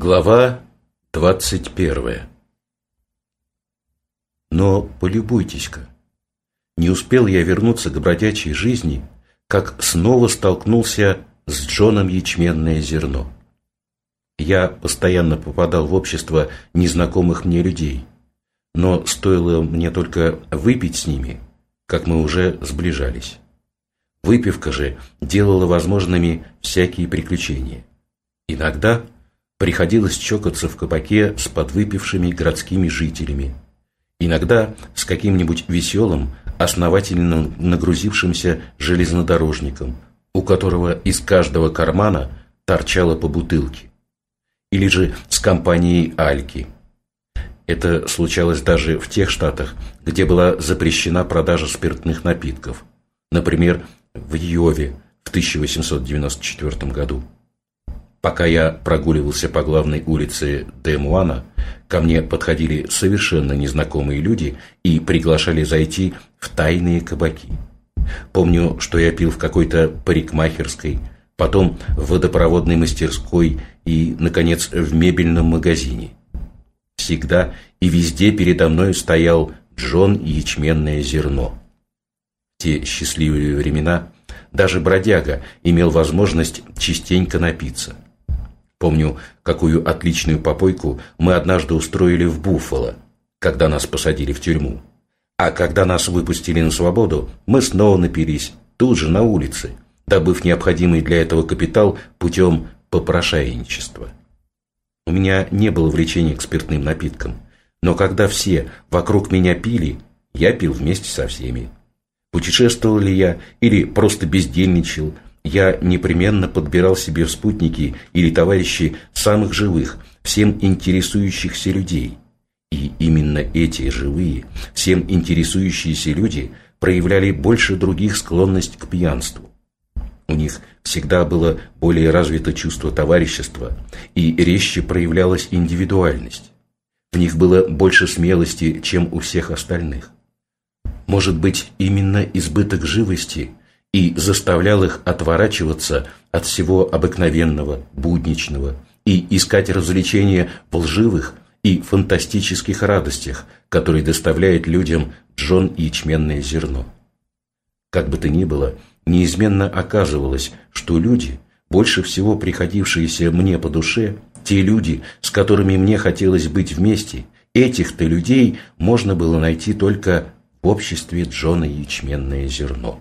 Глава 21. Но полюбуйтесь-ка, не успел я вернуться к бродячей жизни, как снова столкнулся с Джоном Ячменное зерно. Я постоянно попадал в общество незнакомых мне людей, но стоило мне только выпить с ними, как мы уже сближались. Выпивка же делала возможными всякие приключения. Иногда приходилось чокаться в кабаке с подвыпившими городскими жителями, иногда с каким-нибудь веселым, основательно нагрузившимся железнодорожником, у которого из каждого кармана торчало по бутылке, или же с компанией Альки. Это случалось даже в тех штатах, где была запрещена продажа спиртных напитков, например, в Йове в 1894 году. Пока я прогуливался по главной улице Де-Муана, ко мне подходили совершенно незнакомые люди и приглашали зайти в тайные кабаки. Помню, что я пил в какой-то парикмахерской, потом в водопроводной мастерской и, наконец, в мебельном магазине. Всегда и везде передо мной стоял Джон Ячменное зерно. В те счастливые времена даже бродяга имел возможность частенько напиться. Помню, какую отличную попойку мы однажды устроили в Буффало, когда нас посадили в тюрьму. А когда нас выпустили на свободу, мы снова напились, тут же на улице, добыв необходимый для этого капитал путем попрошайничества. У меня не было влечения к спиртным напиткам, но когда все вокруг меня пили, я пил вместе со всеми. Путешествовал ли я или просто бездельничал, я непременно подбирал себе в спутники или товарищи самых живых, всем интересующихся людей. И именно эти живые, всем интересующиеся люди проявляли больше других склонность к пьянству. У них всегда было более развито чувство товарищества и резче проявлялась индивидуальность. В них было больше смелости, чем у всех остальных. Может быть, именно избыток живости и заставлял их отворачиваться от всего обыкновенного, будничного и искать развлечения в лживых и фантастических радостях, которые доставляет людям Джон Ячменное зерно. Как бы то ни было, неизменно оказывалось, что люди, больше всего приходившиеся мне по душе, те люди, с которыми мне хотелось быть вместе, этих-то людей можно было найти только в обществе Джона Ячменное зерно.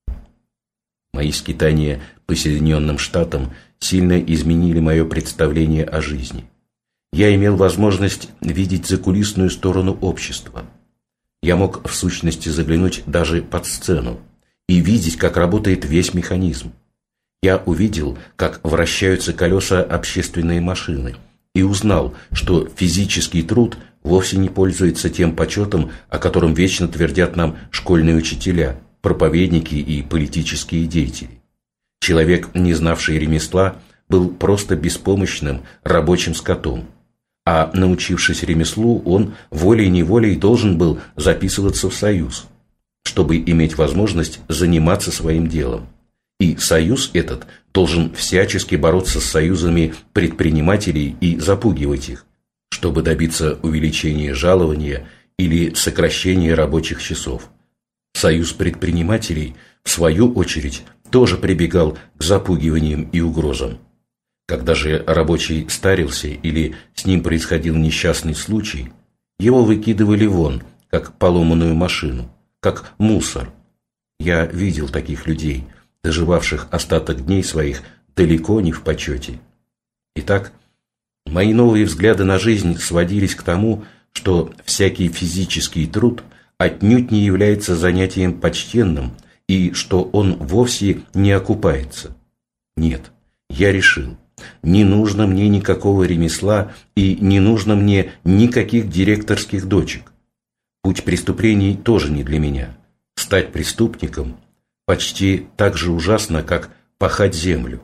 Мои скитания по Соединенным Штатам сильно изменили мое представление о жизни. Я имел возможность видеть закулисную сторону общества. Я мог в сущности заглянуть даже под сцену и видеть, как работает весь механизм. Я увидел, как вращаются колеса общественной машины, и узнал, что физический труд вовсе не пользуется тем почетом, о котором вечно твердят нам школьные учителя, проповедники и политические деятели. Человек, не знавший ремесла, был просто беспомощным рабочим скотом, а научившись ремеслу, он волей-неволей должен был записываться в союз, чтобы иметь возможность заниматься своим делом. И союз этот должен всячески бороться с союзами предпринимателей и запугивать их, чтобы добиться увеличения жалования или сокращения рабочих часов. Союз предпринимателей, в свою очередь, тоже прибегал к запугиваниям и угрозам. Когда же рабочий старился или с ним происходил несчастный случай, его выкидывали вон, как поломанную машину, как мусор. Я видел таких людей, доживавших остаток дней своих далеко не в почете. Итак, мои новые взгляды на жизнь сводились к тому, что всякий физический труд отнюдь не является занятием почтенным и что он вовсе не окупается. Нет, я решил, не нужно мне никакого ремесла и не нужно мне никаких директорских дочек. Путь преступлений тоже не для меня. Стать преступником почти так же ужасно, как пахать землю.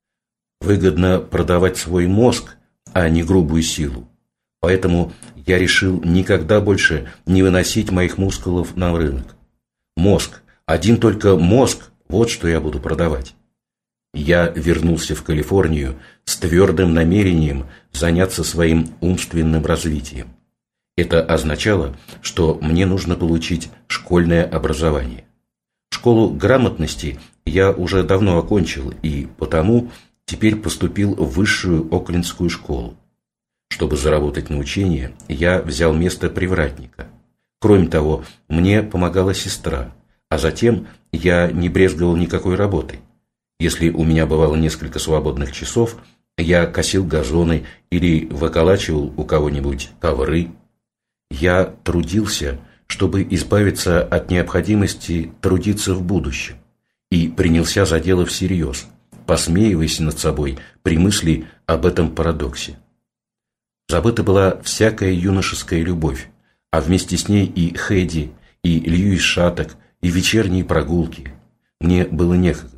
Выгодно продавать свой мозг, а не грубую силу. Поэтому я решил никогда больше не выносить моих мускулов на рынок. Мозг, один только мозг, вот что я буду продавать. я вернулся в Калифорнию с твердым намерением заняться своим умственным развитием. Это означало, что мне нужно получить школьное образование. Школу грамотности я уже давно окончил и потому теперь поступил в высшую Оклендскую школу. Чтобы заработать на учение, я взял место привратника. Кроме того, мне помогала сестра, а затем я не брезговал никакой работой. Если у меня бывало несколько свободных часов, я косил газоны или выколачивал у кого-нибудь ковры. Я трудился, чтобы избавиться от необходимости трудиться в будущем, и принялся за дело всерьез, посмеиваясь над собой при мысли об этом парадоксе. Забыта была всякая юношеская любовь, а вместе с ней и Хэдди, и Льюис Шатток, и вечерние прогулки. Мне было некогда.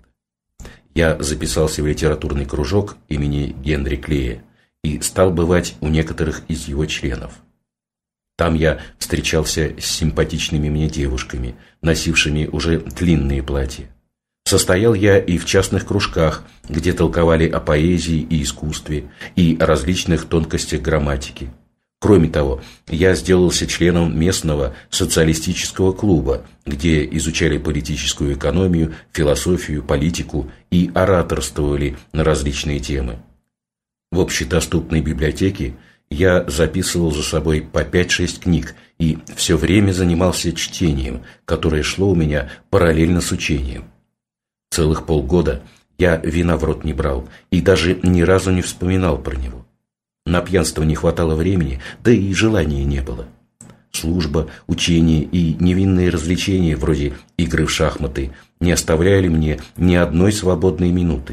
Я записался в литературный кружок имени Генри Клея и стал бывать у некоторых из его членов. Там я встречался с симпатичными мне девушками, носившими уже длинные платья. Состоял я и в частных кружках, где толковали о поэзии и искусстве, и о различных тонкостях грамматики. Кроме того, я сделался членом местного социалистического клуба, где изучали политическую экономию, философию, политику и ораторствовали на различные темы. В общедоступной библиотеке я записывал за собой по 5-6 книг и все время занимался чтением, которое шло у меня параллельно с учением. Целых полгода я вина в рот не брал и даже ни разу не вспоминал про него. На пьянство не хватало времени, да и желания не было. Служба, учение и невинные развлечения, вроде игры в шахматы, не оставляли мне ни одной свободной минуты.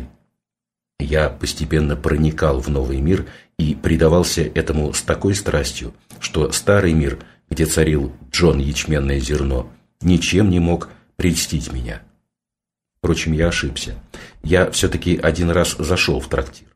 Я постепенно проникал в новый мир и предавался этому с такой страстью, что старый мир, где царил Джон Ячменное зерно, ничем не мог прельстить меня. Впрочем, я ошибся. Я все-таки один раз зашел в трактир.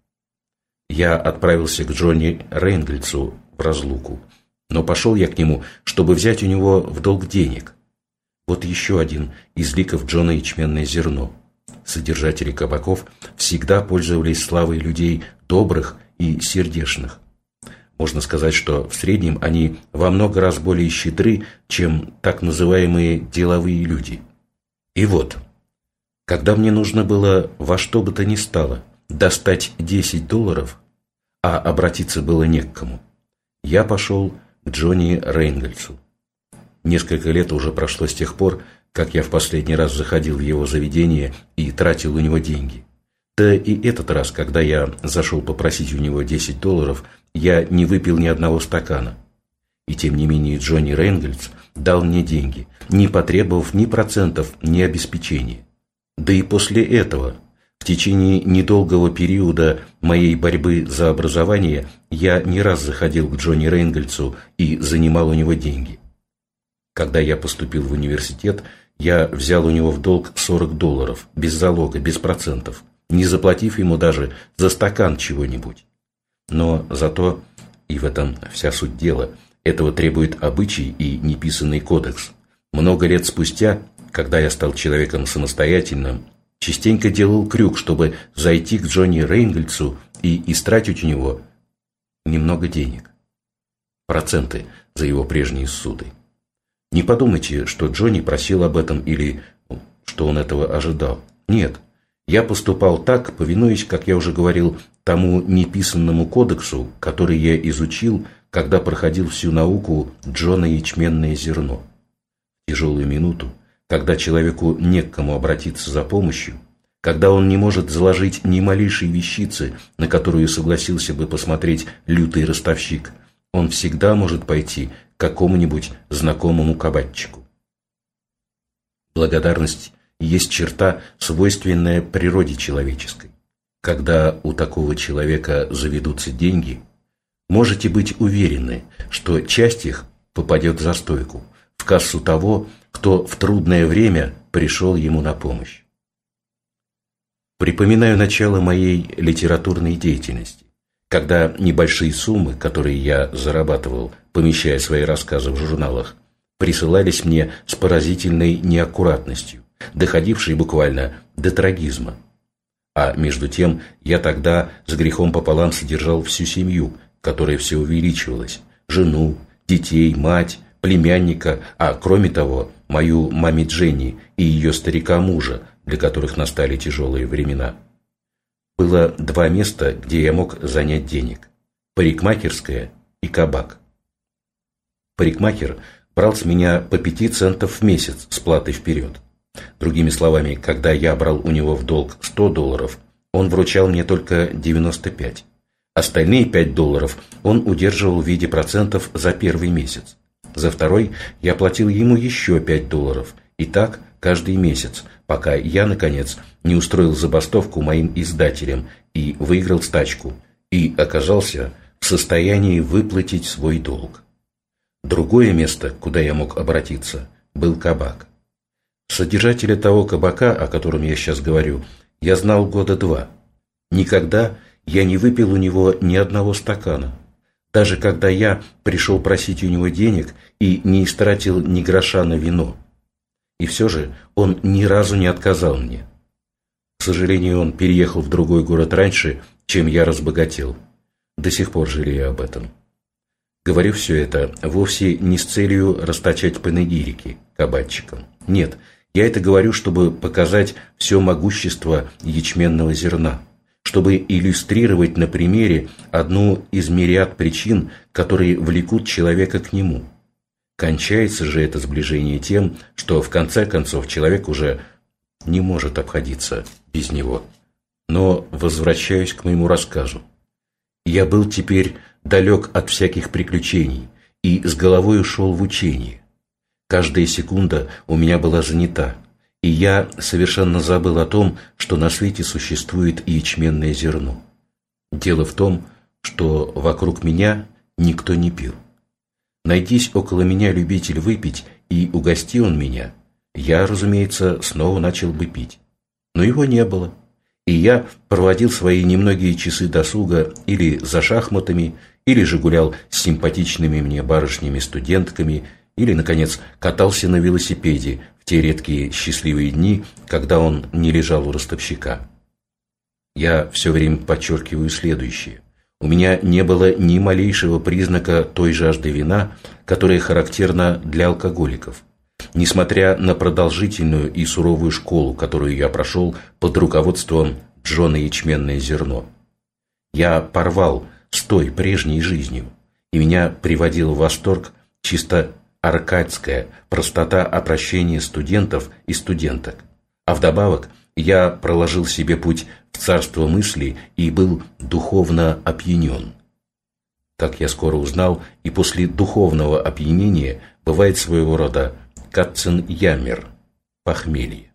Я отправился к Джонни Рейнгольцу в разлуку, но пошел я к нему, чтобы взять у него в долг денег. Вот еще один из ликов Джона Ячменное зерно. Содержатели кабаков всегда пользовались славой людей добрых и сердечных. Можно сказать, что в среднем они во много раз более щедры, чем так называемые деловые люди. И вот, когда мне нужно было во что бы то ни стало достать $10, а обратиться было не к кому, я пошел к Джонни Рейнгольцу. Несколько лет уже прошло с тех пор, как я в последний раз заходил в его заведение и тратил у него деньги. Да и этот раз, когда я зашел попросить у него $10, я не выпил ни одного стакана. И тем не менее Джонни Рейнгольц дал мне деньги, не потребовав ни процентов, ни обеспечения. Да и после этого, в течение недолгого периода моей борьбы за образование, я не раз заходил к Джонни Рейнгольцу и занимал у него деньги. Когда я поступил в университет, я взял у него в долг $40, без залога, без процентов, не заплатив ему даже за стакан чего-нибудь. Но зато, и в этом вся суть дела, этого требует обычай и неписанный кодекс. Много лет спустя, когда я стал человеком самостоятельным, частенько делал крюк, чтобы зайти к Джонни Рейнгольцу и истратить у него немного денег. Проценты за его прежние суды. Не подумайте, что Джонни просил об этом или что он этого ожидал. Нет, я поступал так, повинуясь, как я уже говорил, тому неписанному кодексу, который я изучил, когда проходил всю науку Джона Ячменное зерно. В тяжелую минуту, когда человеку не к кому обратиться за помощью, когда он не может заложить ни малейшей вещицы, на которую согласился бы посмотреть лютый ростовщик, он всегда может пойти к какому-нибудь знакомому кабачику. Благодарность есть черта, свойственная природе человеческой. Когда у такого человека заведутся деньги, можете быть уверены, что часть их попадет за стойку, в кассу того, кто в трудное время пришел ему на помощь. Припоминаю начало моей литературной деятельности, когда небольшие суммы, которые я зарабатывал, помещая свои рассказы в журналах, присылались мне с поразительной неаккуратностью, доходившей буквально до трагизма. А между тем я тогда с грехом пополам содержал всю семью, которая все увеличивалась, жену, детей, мать, племянника, а кроме того, мою маме Дженни и ее старика-мужа, для которых настали тяжелые времена. Было два места, где я мог занять денег – парикмахерская и кабак. Парикмахер брал с меня по 5 центов в месяц с платой вперед. Другими словами, когда я брал у него в долг $100, он вручал мне только 95. Остальные $5 он удерживал в виде процентов за первый месяц. За второй я платил ему еще $5, и так каждый месяц, пока я, наконец, не устроил забастовку моим издателям и выиграл стачку, и оказался в состоянии выплатить свой долг. Другое место, куда я мог обратиться, был кабак. Содержателя того кабака, о котором я сейчас говорю, я знал года 2. Никогда я не выпил у него ни одного стакана. Даже когда я пришел просить у него денег и не истратил ни гроша на вино. И все же он ни разу не отказал мне. К сожалению, он переехал в другой город раньше, чем я разбогател. До сих пор жалею об этом. Говорю все это вовсе не с целью расточать панегирики кабачикам. Нет, я это говорю, чтобы показать все могущество ячменного зерна, чтобы иллюстрировать на примере одну из мириад причин, которые влекут человека к нему. Кончается же это сближение тем, что в конце концов человек уже не может обходиться без него. Но возвращаюсь к моему рассказу. Я был теперь далек от всяких приключений и с головой ушел в учение. Каждая секунда у меня была занята, и я совершенно забыл о том, что на свете существует ячменное зерно. Дело в том, что вокруг меня никто не пил. Найдись около меня любитель выпить, и угости он меня, я, разумеется, снова начал бы пить. Но его не было, и я проводил свои немногие часы досуга или за шахматами, или же гулял с симпатичными мне барышнями-студентками, или, наконец, катался на велосипеде в те редкие счастливые дни, когда он не лежал у ростовщика. Я все время подчеркиваю следующее. У меня не было ни малейшего признака той жажды вина, которая характерна для алкоголиков, несмотря на продолжительную и суровую школу, которую я прошел под руководством Джона Ячменное зерно. Я порвал с той прежней жизнью, и меня приводил в восторг чисто аркадская простота обращения студентов и студенток. А вдобавок я проложил себе путь в царство мысли и был духовно опьянен. Так я скоро узнал, и после духовного опьянения бывает своего рода катцен-яммер, похмелье.